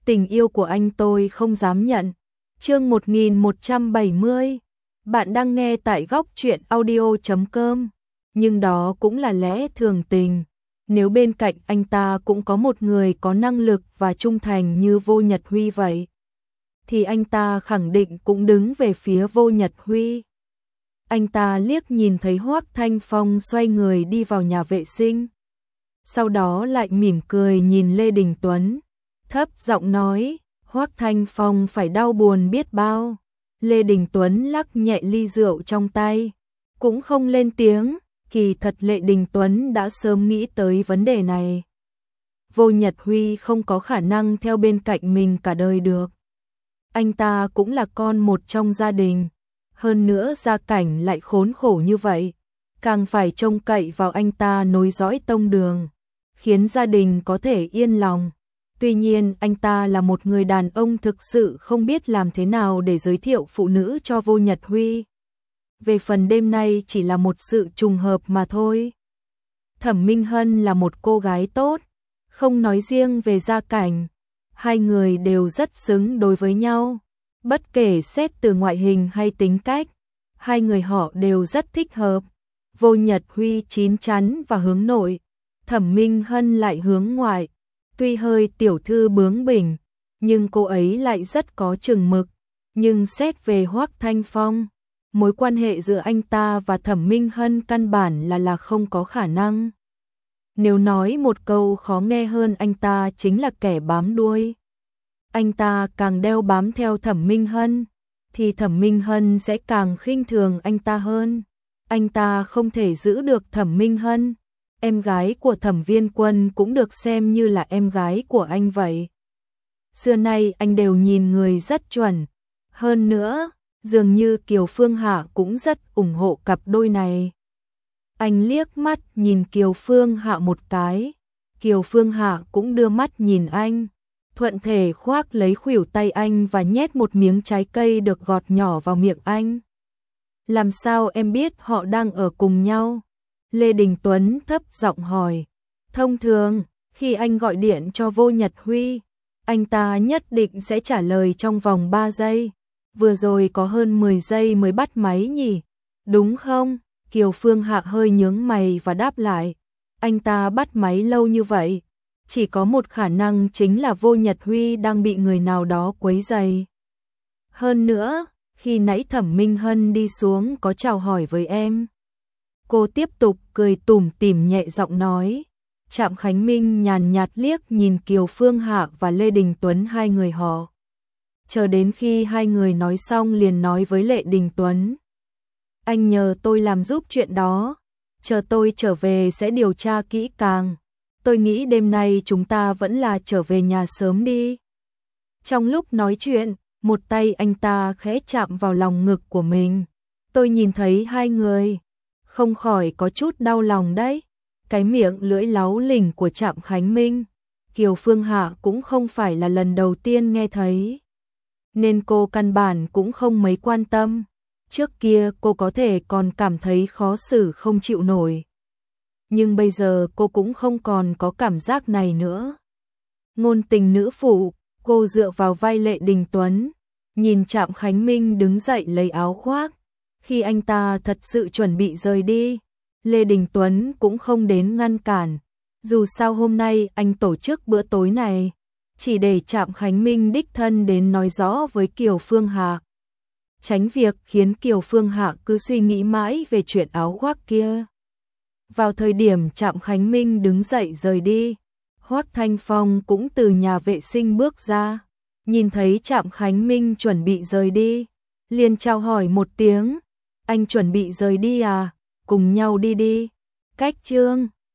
Tình yêu của anh tôi không dám nhận. Chương 1170. Bạn đang nghe tại góc truyện audio.com. Nhưng đó cũng là lẽ thường tình. Nếu bên cạnh anh ta cũng có một người có năng lực và trung thành như Vô Nhật Huy vậy, thì anh ta khẳng định cũng đứng về phía Vô Nhật Huy. Anh ta liếc nhìn thấy Hoắc Thanh Phong xoay người đi vào nhà vệ sinh. Sau đó lại mỉm cười nhìn Lê Đình Tuấn, thấp giọng nói, Hoắc Thanh Phong phải đau buồn biết bao. Lê Đình Tuấn lắc nhẹ ly rượu trong tay, cũng không lên tiếng, kỳ thật Lê Đình Tuấn đã sớm nghĩ tới vấn đề này. Vô Nhật Huy không có khả năng theo bên cạnh mình cả đời được. Anh ta cũng là con một trong gia đình, hơn nữa gia cảnh lại khốn khổ như vậy, càng phải trông cậy vào anh ta nối dõi tông đường, khiến gia đình có thể yên lòng. Tuy nhiên anh ta là một người đàn ông thực sự không biết làm thế nào để giới thiệu phụ nữ cho Vô Nhật Huy. Về phần đêm nay chỉ là một sự trùng hợp mà thôi. Thẩm Minh Hân là một cô gái tốt, không nói riêng về gia cảnh, hai người đều rất xứng đối với nhau. Bất kể xét từ ngoại hình hay tính cách, hai người họ đều rất thích hợp. Vô Nhật Huy chín chắn và hướng nội, Thẩm Minh Hân lại hướng ngoại. Tuy hơi tiểu thư bướng bỉnh, nhưng cô ấy lại rất có chừng mực. Nhưng xét về Hoắc Thanh Phong, mối quan hệ giữa anh ta và Thẩm Minh Hân căn bản là không có khả năng. Nếu nói một câu khó nghe hơn, anh ta chính là kẻ bám đuôi. Anh ta càng đeo bám theo Thẩm Minh Hân, thì Thẩm Minh Hân sẽ càng khinh thường anh ta hơn. Anh ta không thể giữ được Thẩm Minh Hân. Em gái của Thẩm Viên Quân cũng được xem như là em gái của anh vậy. Xưa nay anh đều nhìn người rất chuẩn. Hơn nữa, dường như Kiều Phương Hạ cũng rất ủng hộ cặp đôi này. Anh liếc mắt nhìn Kiều Phương Hạ một cái. Kiều Phương Hạ cũng đưa mắt nhìn anh, thuận thể khoác lấy khuỷu tay anh và nhét một miếng trái cây được gọt nhỏ vào miệng anh. Làm sao em biết họ đang ở cùng nhau? Lê Đình Tuấn thấp giọng hỏi. Thông thường, khi anh gọi điện cho Vô Nhật Huy, anh ta nhất định sẽ trả lời trong vòng 3 giây. Vừa rồi có hơn 10 giây mới bắt máy nhỉ? Đúng không? Kiều Phương Hạ hơi nhướng mày và đáp lại. Anh ta bắt máy lâu như vậy, chỉ có một khả năng chính là Vô Nhật Huy đang bị người nào đó quấy rầy. Hơn nữa, khi nãy Thẩm Minh Hân đi xuống có chào hỏi với em. Cô tiếp tục cười tủm tỉm nhẹ giọng nói. Trạm Khánh Minh nhàn nhạt liếc nhìn Kiều Phương Hạ và Lê Đình Tuấn hai người họ. Chờ đến khi hai người nói xong liền nói với Lê Đình Tuấn. Anh nhờ tôi làm giúp chuyện đó. Chờ tôi trở về sẽ điều tra kỹ càng. Tôi nghĩ đêm nay chúng ta vẫn là trở về nhà sớm đi. Trong lúc nói chuyện, một tay anh ta khẽ chạm vào lòng ngực của mình. Tôi nhìn thấy hai người, không khỏi có chút đau lòng đấy. Cái miệng lưỡi láu lỉnh của Trạm Khánh Minh, Kiều Phương Hạ cũng không phải là lần đầu tiên nghe thấy, nên cô căn bản cũng không mấy quan tâm. Trước kia cô có thể còn cảm thấy khó xử không chịu nổi, nhưng bây giờ cô cũng không còn có cảm giác này nữa. Ngôn tình nữ phụ, cô dựa vào vai Lê Đình Tuấn, nhìn Trạm Khánh Minh đứng dậy lấy áo khoác. Khi anh ta thật sự chuẩn bị rời đi, Lê Đình Tuấn cũng không đến ngăn cản. Dù sao hôm nay anh tổ chức bữa tối này, chỉ để Trạm Khánh Minh đích thân đến nói rõ với Kiều Phương Hạ, tránh việc khiến Kiều Phương Hạ cứ suy nghĩ mãi về chuyện áo khoác kia. Vào thời điểm Trạm Khánh Minh đứng dậy rời đi, Hoắc Thanh Phong cũng từ nhà vệ sinh bước ra, nhìn thấy Trạm Khánh Minh chuẩn bị rời đi, liền chào hỏi một tiếng. Anh chuẩn bị rời đi à? Cùng nhau đi đi. Cách chương